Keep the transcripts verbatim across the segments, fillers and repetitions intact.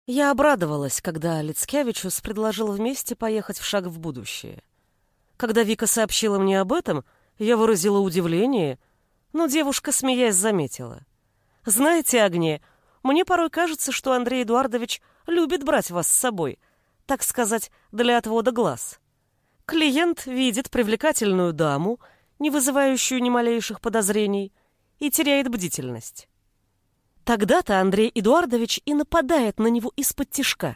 Я обрадовалась, когда Лицкевичус предложил вместе поехать в «Шаг в будущее». Когда Вика сообщила мне об этом, я выразила удивление, но девушка, смеясь, заметила. «Знаете, Агния, мне порой кажется, что Андрей Эдуардович любит брать вас с собой, так сказать, для отвода глаз. Клиент видит привлекательную даму, не вызывающую ни малейших подозрений, и теряет бдительность. Тогда-то Андрей Эдуардович и нападает на него из-под тишка».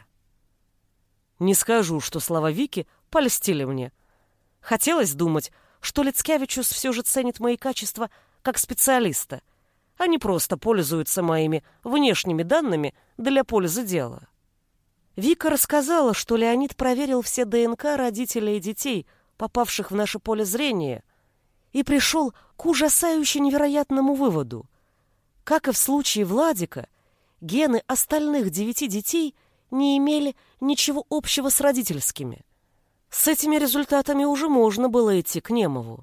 Не скажу, что слова Вики польстили мне. Хотелось думать, что Лицкевичус все же ценит мои качества как специалиста, а не просто пользуется моими внешними данными для пользы дела. Вика рассказала, что Леонид проверил все ДНК родителей и детей, попавших в наше поле зрения, и пришел к ужасающе невероятному выводу. Как и в случае Владика, гены остальных девяти детей не имели ничего общего с родительскими. С этими результатами уже можно было идти к Немову.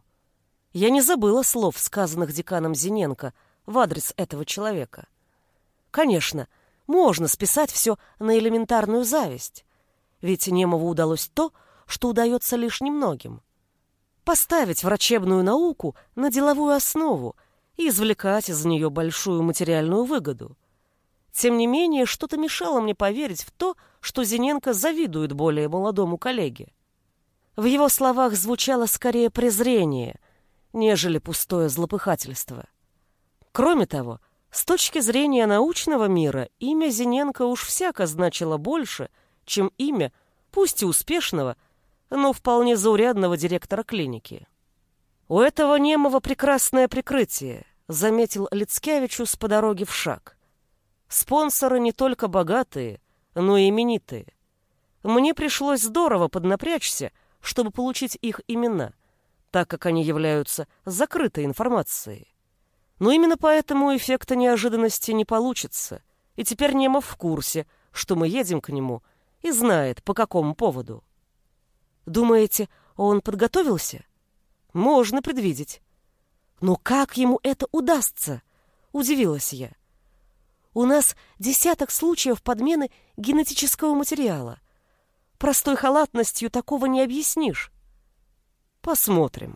Я не забыла слов, сказанных деканом Зиненко в адрес этого человека. Конечно, можно списать все на элементарную зависть, ведь Немову удалось то, что удается лишь немногим. Поставить врачебную науку на деловую основу и извлекать из нее большую материальную выгоду. Тем не менее, что-то мешало мне поверить в то, что Зиненко завидует более молодому коллеге. В его словах звучало скорее презрение, нежели пустое злопыхательство. Кроме того, с точки зрения научного мира, имя Зиненко уж всяко значило больше, чем имя, пусть и успешного, но вполне заурядного директора клиники. «У этого Немова прекрасное прикрытие», — заметил Лицкевичус по дороге в «Шаг». «Спонсоры не только богатые, но и именитые. Мне пришлось здорово поднапрячься, чтобы получить их имена, так как они являются закрытой информацией. Но именно поэтому эффекта неожиданности не получится, и теперь Немов в курсе, что мы едем к нему, и знает, по какому поводу». «Думаете, он подготовился?» «Можно предвидеть». «Но как ему это удастся?» — удивилась я. «У нас десяток случаев подмены генетического материала. Простой халатностью такого не объяснишь». «Посмотрим».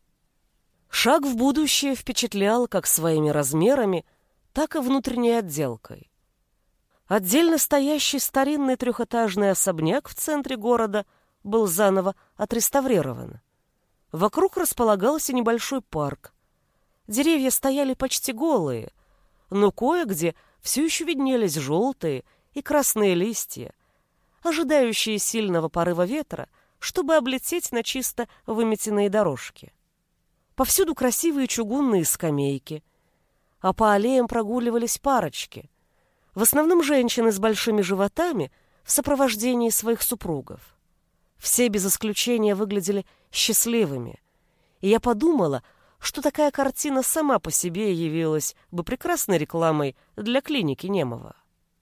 «Шаг в будущее» впечатлял как своими размерами, так и внутренней отделкой. Отдельно стоящий старинный трехэтажный особняк в центре города был заново отреставрирован. Вокруг располагался небольшой парк. Деревья стояли почти голые, но кое-где все еще виднелись желтые и красные листья, ожидающие сильного порыва ветра, чтобы облететь на чисто выметенные дорожки. Повсюду красивые чугунные скамейки, а по аллеям прогуливались парочки, в основном женщины с большими животами в сопровождении своих супругов. Все без исключения выглядели счастливыми, и я подумала, что такая картина сама по себе явилась бы прекрасной рекламой для клиники Немова.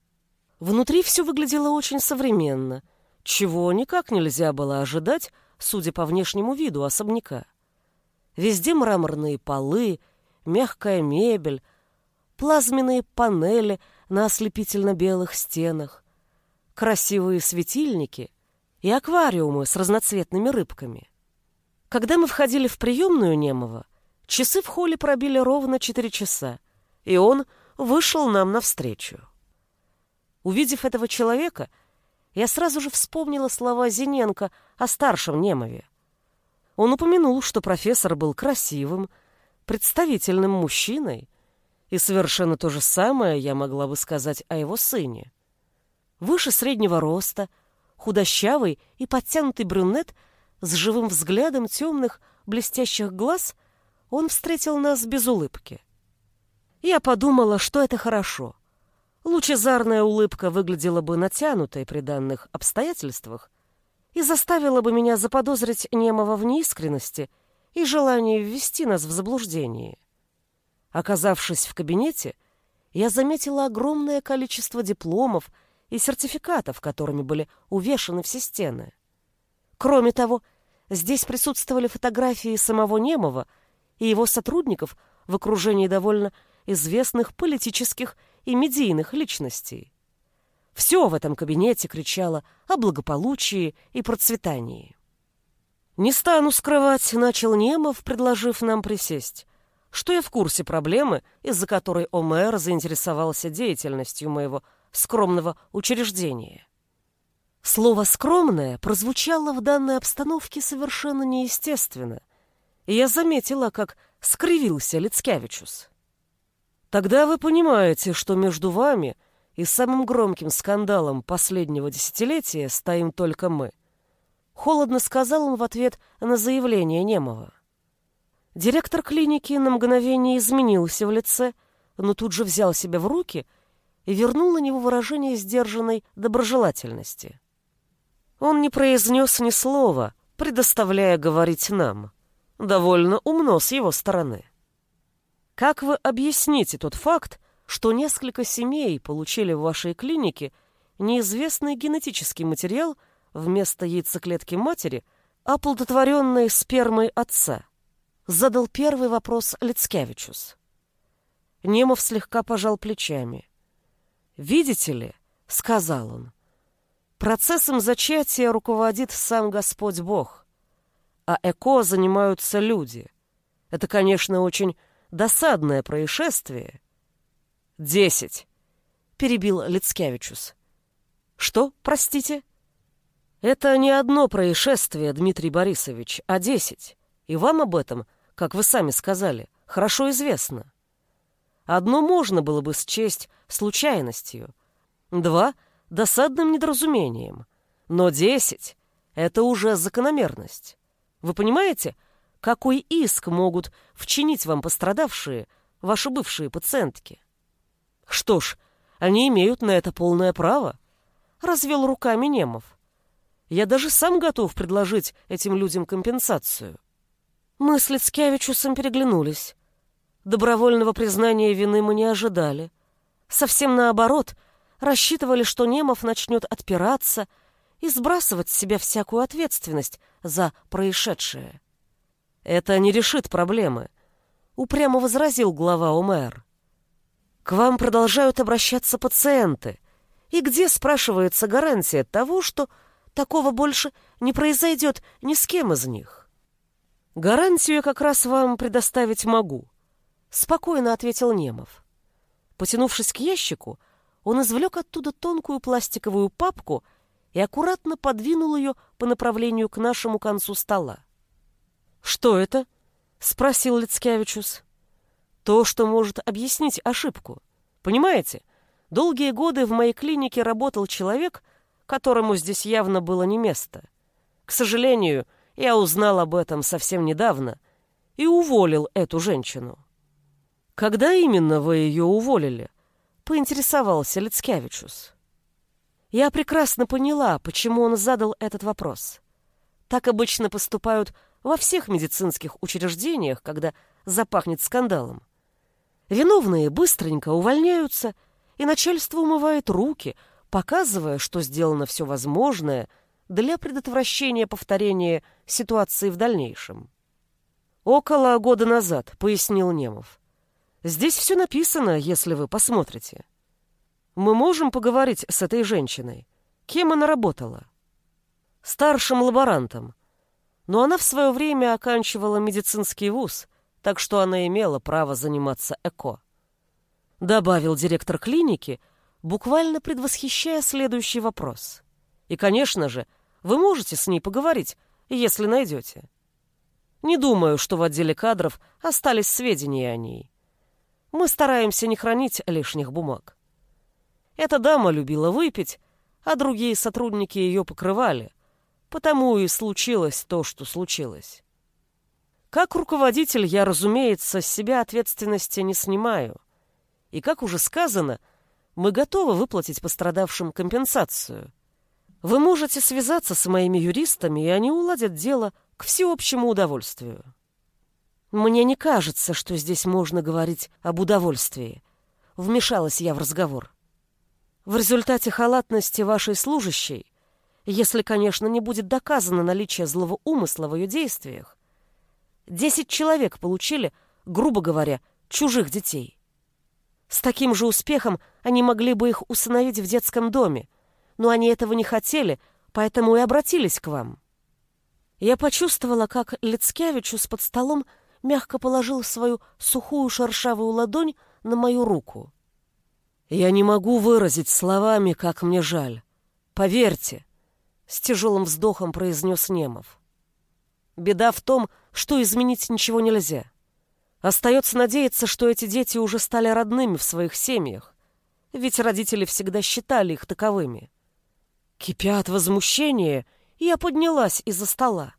Внутри все выглядело очень современно, чего никак нельзя было ожидать, судя по внешнему виду особняка. Везде мраморные полы, мягкая мебель, плазменные панели на ослепительно-белых стенах, красивые светильники и аквариумы с разноцветными рыбками. Когда мы входили в приемную Немова, часы в холле пробили ровно четыре часа, и он вышел нам навстречу. Увидев этого человека, я сразу же вспомнила слова Зиненко о старшем Немове. Он упомянул, что профессор был красивым, представительным мужчиной, и совершенно то же самое я могла бы сказать о его сыне. Выше среднего роста, худощавый и подтянутый брюнет с живым взглядом темных блестящих глаз, он встретил нас без улыбки. Я подумала, что это хорошо. Лучезарная улыбка выглядела бы натянутой при данных обстоятельствах и заставила бы меня заподозрить Немова в неискренности и желании ввести нас в заблуждение. Оказавшись в кабинете, я заметила огромное количество дипломов и сертификатов, которыми были увешаны все стены. Кроме того, здесь присутствовали фотографии самого Немова и его сотрудников в окружении довольно известных политических и медийных личностей. Все в этом кабинете кричало о благополучии и процветании. «Не стану скрывать», — начал Немов, предложив нам присесть, что я в курсе проблемы, из-за которой ОМЭР заинтересовался деятельностью моего скромного учреждения. Слово «скромное» прозвучало в данной обстановке совершенно неестественно, и я заметила, как скривился Лицкевичус. «Тогда вы понимаете, что между вами и самым громким скандалом последнего десятилетия стоим только мы», — холодно сказал он в ответ на заявление Немова. Директор клиники на мгновение изменился в лице, но тут же взял себя в руки и вернул на него выражение сдержанной доброжелательности. Он не произнес ни слова, предоставляя говорить нам. Довольно умно с его стороны. Как вы объясните тот факт, что несколько семей получили в вашей клинике неизвестный генетический материал вместо яйцеклетки матери, оплодотворенной спермой отца? Задал первый вопрос Лицкевичус. Немов слегка пожал плечами. «Видите ли, — сказал он, — процессом зачатия руководит сам Господь Бог, а ЭКО занимаются люди. Это, конечно, очень досадное происшествие». «Десять», — перебил Лицкевичус. «Что, простите?» «Это не одно происшествие, Дмитрий Борисович, а десять. И вам об этом, как вы сами сказали, хорошо известно. Одно можно было бы счесть случайностью, два — досадным недоразумением, но десять — это уже закономерность. Вы понимаете, какой иск могут вчинить вам пострадавшие, ваши бывшие пациентки? Что ж, они имеют на это полное право, — развел руками Немов. Я даже сам готов предложить этим людям компенсацию. Мы с Лицкевичусом переглянулись. Добровольного признания вины мы не ожидали. Совсем наоборот, рассчитывали, что Немов начнет отпираться и сбрасывать с себя всякую ответственность за происшедшее. «Это не решит проблемы», — упрямо возразил глава ОМЭР. «К вам продолжают обращаться пациенты. И где, спрашивается, гарантия того, что такого больше не произойдет ни с кем из них?» «Гарантию я как раз вам предоставить могу», — спокойно ответил Немов. Потянувшись к ящику, он извлек оттуда тонкую пластиковую папку и аккуратно подвинул ее по направлению к нашему концу стола. «Что это?» — спросил Лицкевичус. «То, что может объяснить ошибку. Понимаете, долгие годы в моей клинике работал человек, которому здесь явно было не место. К сожалению, я узнал об этом совсем недавно и уволил эту женщину». «Когда именно вы ее уволили?» — поинтересовался Лицкевичус. Я прекрасно поняла, почему он задал этот вопрос. Так обычно поступают во всех медицинских учреждениях, когда запахнет скандалом. Виновные быстренько увольняются, и начальство умывает руки, показывая, что сделано все возможное для предотвращения повторения ситуации в дальнейшем. «Около года назад», — пояснил Немов. «Здесь все написано, если вы посмотрите. Мы можем поговорить с этой женщиной. Кем она работала?» «Старшим лаборантом. Но она в свое время оканчивала медицинский вуз, так что она имела право заниматься ЭКО», — добавил директор клиники, буквально предвосхищая следующий вопрос. «И, конечно же, вы можете с ней поговорить, если найдете. Не думаю, что в отделе кадров остались сведения о ней. Мы стараемся не хранить лишних бумаг. Эта дама любила выпить, а другие сотрудники ее покрывали, потому и случилось то, что случилось. Как руководитель я, разумеется, с себя ответственности не снимаю. И, как уже сказано, мы готовы выплатить пострадавшим компенсацию. Вы можете связаться с моими юристами, и они уладят дело к всеобщему удовольствию». «Мне не кажется, что здесь можно говорить об удовольствии», — вмешалась я в разговор. «В результате халатности вашей служащей, если, конечно, не будет доказано наличие злого умысла в ее действиях, десять человек получили, грубо говоря, чужих детей. С таким же успехом они могли бы их усыновить в детском доме, но они этого не хотели, поэтому и обратились к вам». Я почувствовала, как Лицкевичус под столом мягко положил свою сухую шершавую ладонь на мою руку. «Я не могу выразить словами, как мне жаль. Поверьте», — с тяжелым вздохом произнес Немов. «Беда в том, что изменить ничего нельзя. Остается надеяться, что эти дети уже стали родными в своих семьях, ведь родители всегда считали их таковыми». Кипя от возмущения, я поднялась из-за стола.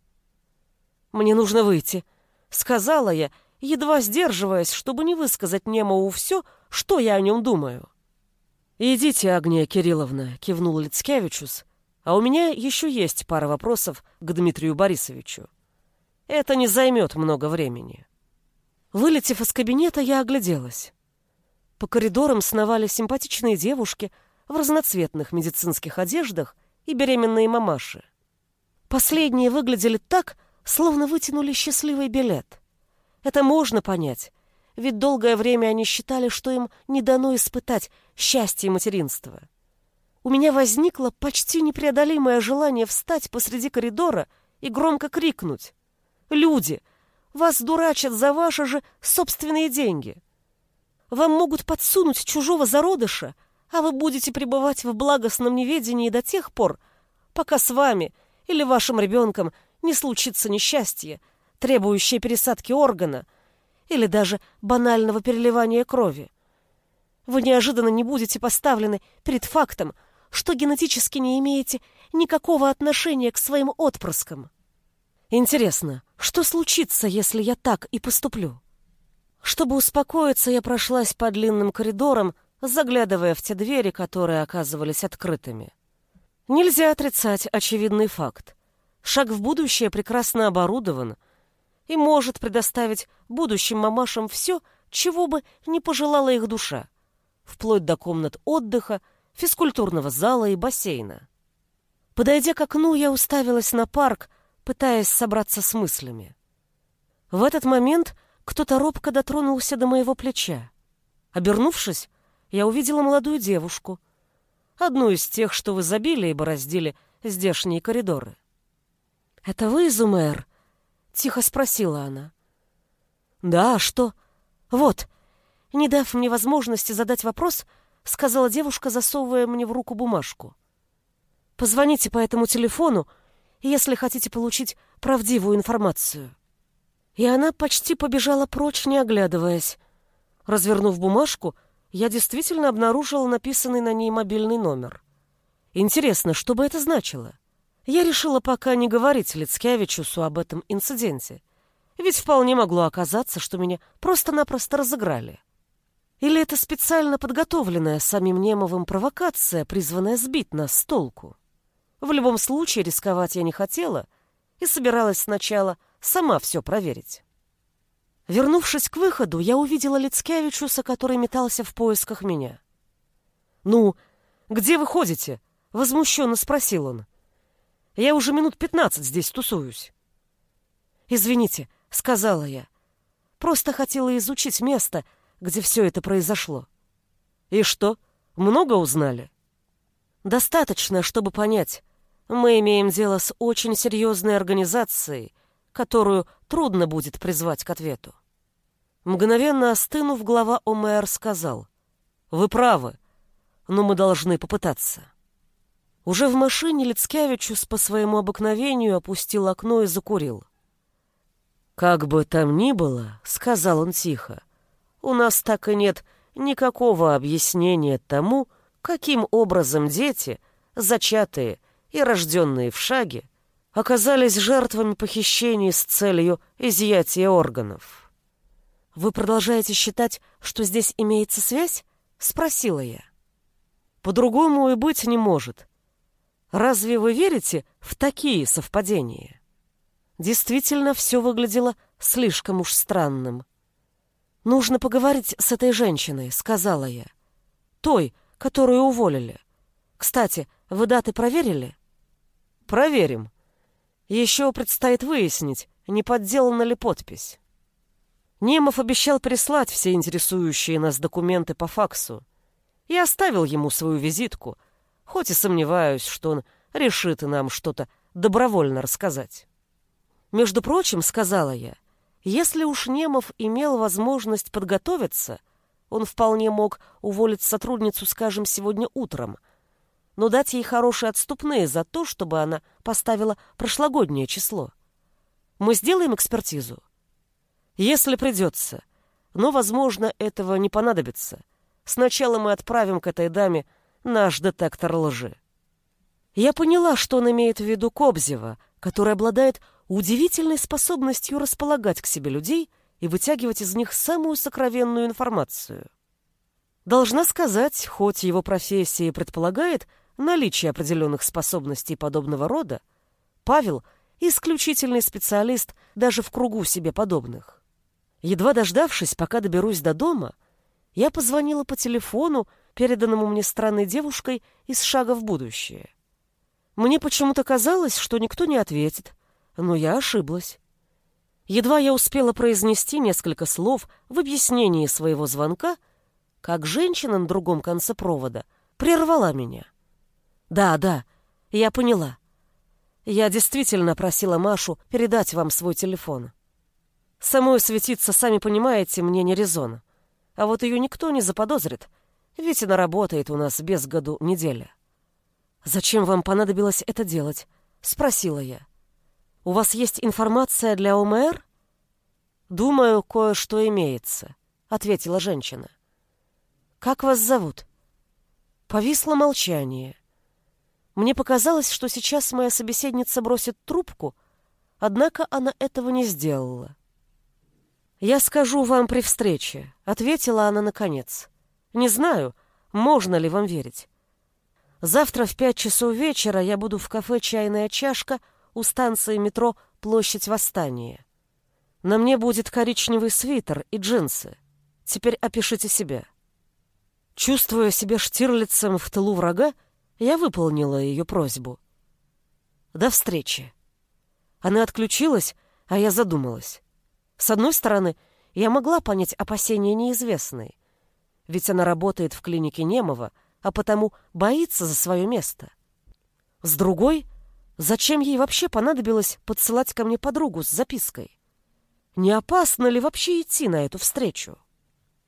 «Мне нужно выйти», — сказала я, едва сдерживаясь, чтобы не высказать Немову все, что я о нем думаю. «Идите, Агния Кирилловна», — кивнул Лицкевичус, «а у меня еще есть пара вопросов к Дмитрию Борисовичу. Это не займет много времени». Вылетев из кабинета, я огляделась. По коридорам сновали симпатичные девушки в разноцветных медицинских одеждах и беременные мамаши. Последние выглядели так, словно вытянули счастливый билет. Это можно понять, ведь долгое время они считали, что им не дано испытать счастье материнства. У меня возникло почти непреодолимое желание встать посреди коридора и громко крикнуть: «Люди, вас дурачат за ваши же собственные деньги! Вам могут подсунуть чужого зародыша, а вы будете пребывать в благостном неведении до тех пор, пока с вами или вашим ребенком не случится несчастье, требующее пересадки органа или даже банального переливания крови. Вы неожиданно не будете поставлены перед фактом, что генетически не имеете никакого отношения к своим отпрыскам. Интересно, что случится, если я так и поступлю?» Чтобы успокоиться, я прошлась по длинным коридорам, заглядывая в те двери, которые оказывались открытыми. Нельзя отрицать очевидный факт. Шаг в будущее прекрасно оборудован и может предоставить будущим мамашам все, чего бы не пожелала их душа, вплоть до комнат отдыха, физкультурного зала и бассейна. Подойдя к окну, я уставилась на парк, пытаясь собраться с мыслями. В этот момент кто-то робко дотронулся до моего плеча. Обернувшись, я увидела молодую девушку, одну из тех, что в изобилии бороздили здешние коридоры. «Это вы, Изумер?» — тихо спросила она. «Да, а что?» «Вот», не дав мне возможности задать вопрос, сказала девушка, засовывая мне в руку бумажку. «Позвоните по этому телефону, если хотите получить правдивую информацию». И она почти побежала прочь, не оглядываясь. Развернув бумажку, я действительно обнаружила написанный на ней мобильный номер. Интересно, что бы это значило? Я решила пока не говорить Лицкевичусу об этом инциденте, ведь вполне могло оказаться, что меня просто-напросто разыграли. Или это специально подготовленная самим Немовым провокация, призванная сбить нас с толку? В любом случае рисковать я не хотела и собиралась сначала сама все проверить. Вернувшись к выходу, я увидела Лицкевичуса, который метался в поисках меня. «Ну, где вы ходите?» — возмущенно спросил он. «Я уже минут пятнадцать здесь тусуюсь». «Извините», — сказала я. «Просто хотела изучить место, где все это произошло». «И что, много узнали?» «Достаточно, чтобы понять. Мы имеем дело с очень серьезной организацией, которую трудно будет призвать к ответу». Мгновенно остынув, глава ОМР сказал: «Вы правы, но мы должны попытаться». Уже в машине Лицкевичус по своему обыкновению опустил окно и закурил. «Как бы там ни было, — сказал он тихо, — у нас так и нет никакого объяснения тому, каким образом дети, зачатые и рожденные в шаге, оказались жертвами похищений с целью изъятия органов». «Вы продолжаете считать, что здесь имеется связь?» — спросила я. «По-другому и быть не может. Разве вы верите в такие совпадения?» Действительно, все выглядело слишком уж странным. «Нужно поговорить с этой женщиной», — сказала я. «Той, которую уволили. Кстати, вы даты проверили?» «Проверим. Еще предстоит выяснить, не подделана ли подпись». Немов обещал прислать все интересующие нас документы по факсу. Я оставил ему свою визитку, хоть и сомневаюсь, что он решит нам что-то добровольно рассказать. Между прочим, сказала я, если уж Немов имел возможность подготовиться, он вполне мог уволить сотрудницу, скажем, сегодня утром, но дать ей хорошие отступные за то, чтобы она поставила прошлогоднее число. Мы сделаем экспертизу? Если придется, но, возможно, этого не понадобится. Сначала мы отправим к этой даме наш детектор лжи. Я поняла, что он имеет в виду Кобзева, который обладает удивительной способностью располагать к себе людей и вытягивать из них самую сокровенную информацию. Должна сказать, хоть его профессия и предполагает наличие определенных способностей подобного рода, Павел — исключительный специалист даже в кругу себе подобных. Едва дождавшись, пока доберусь до дома, я позвонила по телефону, переданному мне странной девушкой из «Шага в будущее». Мне почему-то казалось, что никто не ответит, но я ошиблась. Едва я успела произнести несколько слов в объяснении своего звонка, как женщина на другом конце провода прервала меня. «Да, да, я поняла. Я действительно просила Машу передать вам свой телефон. Самой светиться, сами понимаете, мне не резон. А вот ее никто не заподозрит, ведь она работает у нас без году неделя». «Зачем вам понадобилось это делать?» — спросила я. «У вас есть информация для ОМР?» «Думаю, кое-что имеется», — ответила женщина. «Как вас зовут?» Повисло молчание. Мне показалось, что сейчас моя собеседница бросит трубку, однако она этого не сделала. «Я скажу вам при встрече», — ответила она наконец. «Не знаю, можно ли вам верить. Завтра в пять часов вечера я буду в кафе «Чайная чашка» у станции метро «Площадь Восстания». На мне будет коричневый свитер и джинсы. Теперь опишите себя». Чувствуя себя Штирлицем в тылу врага, я выполнила ее просьбу. «До встречи». Она отключилась, а я задумалась. С одной стороны, я могла понять опасения неизвестной, ведь она работает в клинике Немова, а потому боится за свое место. С другой, зачем ей вообще понадобилось подсылать ко мне подругу с запиской? Не опасно ли вообще идти на эту встречу?